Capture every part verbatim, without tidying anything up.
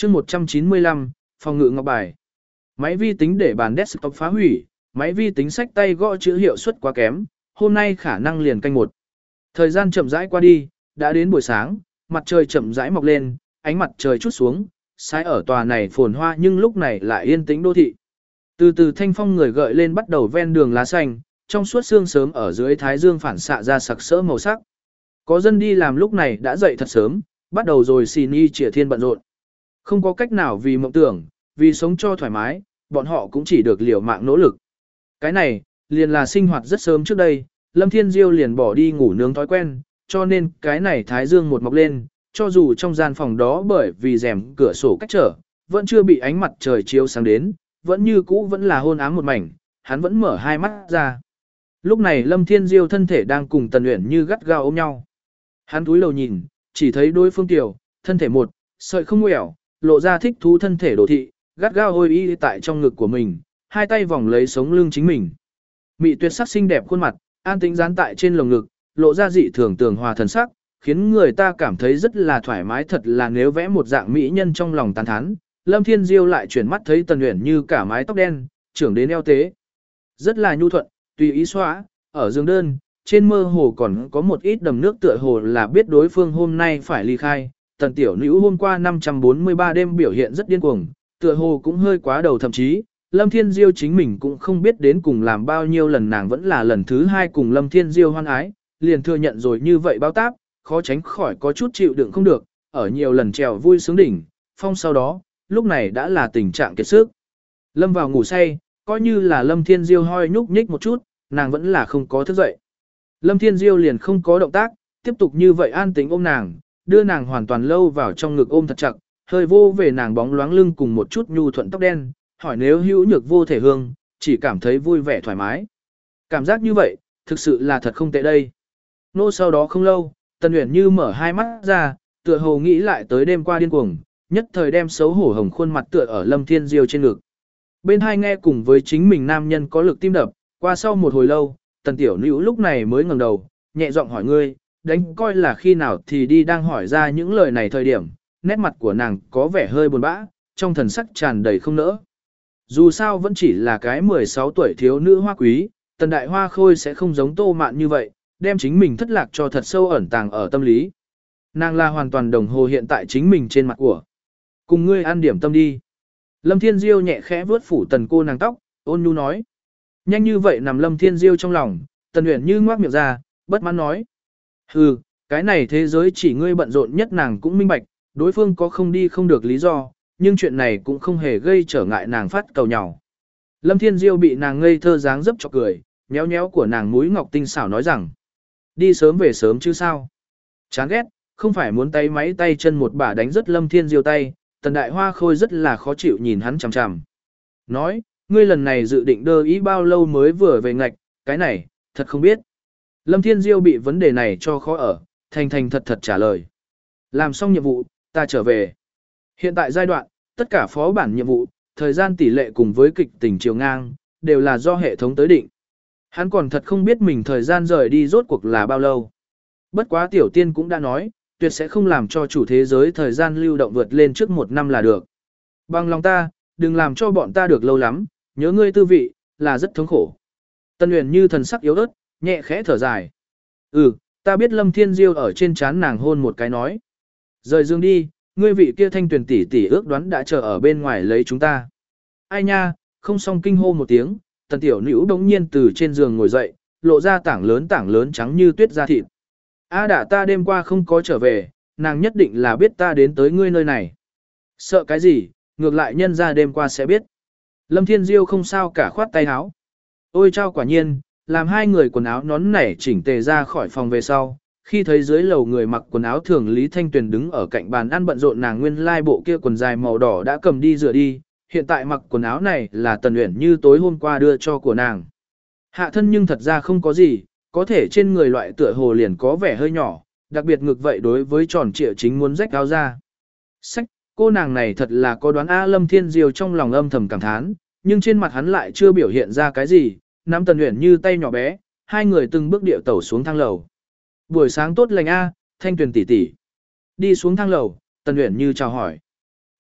chương một trăm chín mươi lăm, phòng ngự ngọc bài. Máy vi tính để bàn desktop phá hủy, máy vi tính sách tay gõ chữ hiệu suất quá kém, hôm nay khả năng liền canh một. Thời gian chậm rãi qua đi, đã đến buổi sáng, mặt trời chậm rãi mọc lên, ánh mặt trời chút xuống, sai ở tòa này phồn hoa nhưng lúc này lại yên tĩnh đô thị. Từ từ thanh phong người gợi lên bắt đầu ven đường lá xanh, trong suốt sương sớm ở dưới thái dương phản xạ ra sặc sỡ màu sắc. Có dân đi làm lúc này đã dậy thật sớm, bắt đầu rồi xì ni chỉa thiên bận rộn. Không có cách nào vì mộng tưởng, vì sống cho thoải mái, bọn họ cũng chỉ được liều mạng nỗ lực. Cái này, liền là sinh hoạt rất sớm trước đây, Lâm Thiên Diêu liền bỏ đi ngủ nướng thói quen, cho nên cái này thái dương một mọc lên, cho dù trong gian phòng đó bởi vì rèm cửa sổ cách trở, vẫn chưa bị ánh mặt trời chiếu sáng đến, vẫn như cũ vẫn là hôn ám một mảnh, hắn vẫn mở hai mắt ra. Lúc này Lâm Thiên Diêu thân thể đang cùng Tần Uyển Như gắt gao ôm nhau. Hắn cúi đầu nhìn, chỉ thấy đối phương tiểu, thân thể một, sợi không quẹo, lộ ra thích thú thân thể đồ thị, gắt gao ôi y tại trong ngực của mình, hai tay vòng lấy sống lưng chính mình. Mị tuyệt sắc xinh đẹp khuôn mặt, an tĩnh dán tại trên lồng ngực, lộ ra dị thường tường hòa thần sắc, khiến người ta cảm thấy rất là thoải mái, thật là nếu vẽ một dạng mỹ nhân trong lòng tán thán. Lâm Thiên Diêu lại chuyển mắt thấy Tần Uyển Như cả mái tóc đen, trưởng đến eo tế. Rất là nhu thuận, tùy ý xóa, ở giường đơn, trên mơ hồ còn có một ít đầm nước tựa hồ là biết đối phương hôm nay phải ly khai. Tần tiểu nữ hôm qua năm trăm bốn mươi ba đêm biểu hiện rất điên cuồng, tựa hồ cũng hơi quá đầu, thậm chí Lâm Thiên Diêu chính mình cũng không biết đến cùng làm bao nhiêu lần, nàng vẫn là lần thứ hai cùng Lâm Thiên Diêu hoan ái, liền thừa nhận rồi như vậy bao táp, khó tránh khỏi có chút chịu đựng không được, ở nhiều lần trèo vui sướng đỉnh, phong sau đó, lúc này đã là tình trạng kiệt sức. Lâm vào ngủ say, coi như là Lâm Thiên Diêu hoi nhúc nhích một chút, nàng vẫn là không có thức dậy. Lâm Thiên Diêu liền không có động tác, tiếp tục như vậy an tĩnh ôm nàng, đưa nàng hoàn toàn lâu vào trong ngực ôm thật chặt, hơi vô về nàng bóng loáng lưng cùng một chút nhu thuận tóc đen, hỏi nếu hữu nhược vô thể hương, chỉ cảm thấy vui vẻ thoải mái. Cảm giác như vậy, thực sự là thật không tệ đây. Nô sau đó không lâu, Tần Uyển Như mở hai mắt ra, tựa hồ nghĩ lại tới đêm qua điên cuồng, nhất thời đem xấu hổ hồng khuôn mặt tựa ở Lâm Thiên Diêu trên ngực. Bên hai nghe cùng với chính mình nam nhân có lực tim đập, qua sau một hồi lâu, Tần tiểu nữ lúc này mới ngẩng đầu, nhẹ giọng hỏi ngươi, đánh coi là khi nào thì đi, đang hỏi ra những lời này thời điểm, nét mặt của nàng có vẻ hơi buồn bã, trong thần sắc tràn đầy không nỡ. Dù sao vẫn chỉ là cái mười sáu tuổi thiếu nữ hoa quý, Tần Đại Hoa Khôi sẽ không giống Tô Mạn như vậy, đem chính mình thất lạc cho thật sâu ẩn tàng ở tâm lý. Nàng là hoàn toàn đồng hồ hiện tại chính mình trên mặt của. Cùng ngươi ăn điểm tâm đi. Lâm Thiên Diêu nhẹ khẽ vuốt phủ Tần cô nàng tóc, ôn nhu nói. Nhanh như vậy nằm Lâm Thiên Diêu trong lòng, Tần Uyển Như ngoác miệng ra, bất mãn nói. Hừ, cái này thế giới chỉ ngươi bận rộn nhất, nàng cũng minh bạch, đối phương có không đi không được lý do, nhưng chuyện này cũng không hề gây trở ngại nàng phát cầu nhau. Lâm Thiên Diêu bị nàng ngây thơ dáng dấp chọc cười, nhéo nhéo của nàng mũi ngọc tinh xảo nói rằng, đi sớm về sớm chứ sao. Chán ghét, không phải muốn tay máy tay chân một bả đánh rất Lâm Thiên Diêu tay, Tần Đại Hoa Khôi rất là khó chịu nhìn hắn chằm chằm. Nói, ngươi lần này dự định đơ ý bao lâu mới vừa về ngạch, cái này, thật không biết. Lâm Thiên Diêu bị vấn đề này cho khó ở, thành thành thật thật trả lời. Làm xong nhiệm vụ, ta trở về. Hiện tại giai đoạn, tất cả phó bản nhiệm vụ, thời gian tỷ lệ cùng với kịch tình chiều ngang, đều là do hệ thống tới định. Hắn còn thật không biết mình thời gian rời đi rốt cuộc là bao lâu. Bất quá tiểu tiên cũng đã nói, tuyệt sẽ không làm cho chủ thế giới thời gian lưu động vượt lên trước một năm là được. Bằng lòng ta, đừng làm cho bọn ta được lâu lắm, nhớ ngươi tư vị, là rất thống khổ. Tần Uyển Như thần sắc yếu ớt, nhẹ khẽ thở dài. Ừ, ta biết. Lâm Thiên Diêu ở trên trán nàng hôn một cái nói. Rời giường đi, ngươi vị kia Thanh Tuyền tỷ tỷ ước đoán đã chờ ở bên ngoài lấy chúng ta. Ai nha, không xong kinh hô một tiếng, Tần tiểu nữ đống nhiên từ trên giường ngồi dậy, lộ ra tảng lớn tảng lớn trắng như tuyết da thịt. A đã ta đêm qua không có trở về, nàng nhất định là biết ta đến tới ngươi nơi này. Sợ cái gì, ngược lại nhân ra đêm qua sẽ biết. Lâm Thiên Diêu không sao cả khoát tay áo. Ôi chao, quả nhiên, làm hai người quần áo nón nảy chỉnh tề ra khỏi phòng về sau. Khi thấy dưới lầu người mặc quần áo thường Lý Thanh Tuyền đứng ở cạnh bàn ăn bận rộn, nàng nguyên lai bộ kia quần dài màu đỏ đã cầm đi rửa đi, hiện tại mặc quần áo này là Tần Uyển Như tối hôm qua đưa cho của nàng. Hạ thân nhưng thật ra không có gì, có thể trên người loại tựa hồ liền có vẻ hơi nhỏ, đặc biệt ngực vậy đối với tròn trịa chính muốn rách áo ra. Sách, cô nàng này thật là có đoán. A Lâm Thiên Diêu trong lòng âm thầm cảm thán, nhưng trên mặt hắn lại chưa biểu hiện ra cái gì, nắm Tần Uyển Như tay nhỏ bé, hai người từng bước điệu tẩu xuống thang lầu. Buổi sáng tốt lành A, Thanh Tuyền tỷ tỷ. Đi xuống thang lầu, Tần Uyển Như chào hỏi.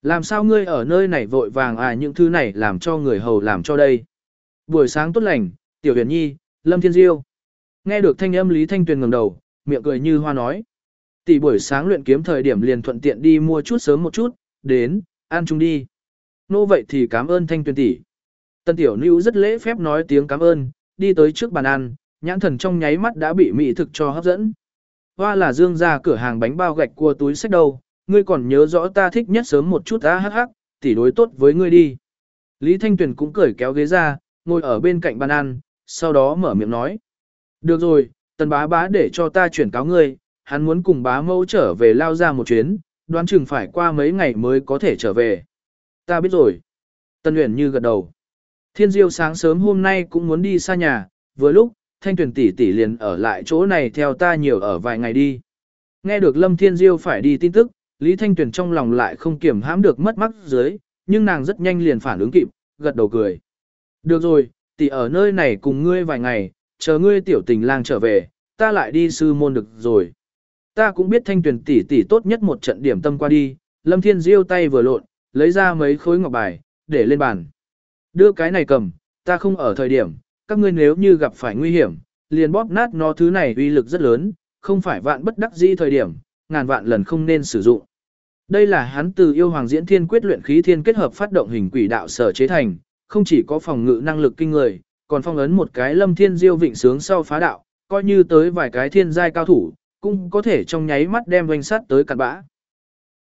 Làm sao ngươi ở nơi này vội vàng à, những thứ này làm cho người hầu làm cho đây. Buổi sáng tốt lành, Tiểu Huyền Nhi, Lâm Thiên Diêu. Nghe được thanh âm Lý Thanh Tuyền ngẩng đầu, miệng cười như hoa nói. Tỷ buổi sáng luyện kiếm thời điểm liền thuận tiện đi mua chút sớm một chút, đến, ăn chung đi. Nô vậy thì cảm ơn Thanh Tuyền tỷ. Tân Tiểu Nữu rất lễ phép nói tiếng cảm ơn, đi tới trước bàn ăn, nhãn thần trong nháy mắt đã bị mỹ thực cho hấp dẫn. Hoa là Dương ra cửa hàng bánh bao gạch cua túi sách đâu, ngươi còn nhớ rõ ta thích nhất sớm một chút á, hắc hắc, tỷ đối tốt với ngươi đi. Lý Thanh Tuyền cũng cởi kéo ghế ra, ngồi ở bên cạnh bàn ăn, sau đó mở miệng nói. Được rồi, Tần bá bá để cho ta chuyển cáo ngươi, hắn muốn cùng bá mẫu trở về lao ra một chuyến, đoán chừng phải qua mấy ngày mới có thể trở về. Ta biết rồi. Tân Uyển Như gật đầu. Thiên Diêu sáng sớm hôm nay cũng muốn đi xa nhà, vừa lúc, Thanh Tuyền tỷ tỷ liền ở lại chỗ này theo ta nhiều ở vài ngày đi. Nghe được Lâm Thiên Diêu phải đi tin tức, Lý Thanh Tuyền trong lòng lại không kiểm hãm được mất mát dưới, nhưng nàng rất nhanh liền phản ứng kịp, gật đầu cười. Được rồi, tỷ ở nơi này cùng ngươi vài ngày, chờ ngươi tiểu tình lang trở về, ta lại đi sư môn được rồi. Ta cũng biết Thanh Tuyền tỷ tỷ tốt nhất một trận điểm tâm qua đi, Lâm Thiên Diêu tay vừa lộn, lấy ra mấy khối ngọc bài, để lên bàn. Đưa cái này cầm, ta không ở thời điểm, các ngươi nếu như gặp phải nguy hiểm, liền bóp nát nó, thứ này uy lực rất lớn, không phải vạn bất đắc dĩ thời điểm, ngàn vạn lần không nên sử dụng. Đây là hắn từ yêu hoàng diễn thiên quyết luyện khí thiên kết hợp phát động hình quỷ đạo sở chế thành, không chỉ có phòng ngự năng lực kinh người, còn phong ấn một cái Lâm Thiên Diêu vịnh sướng sau phá đạo, coi như tới vài cái thiên giai cao thủ, cũng có thể trong nháy mắt đem doanh sát tới cặn bã.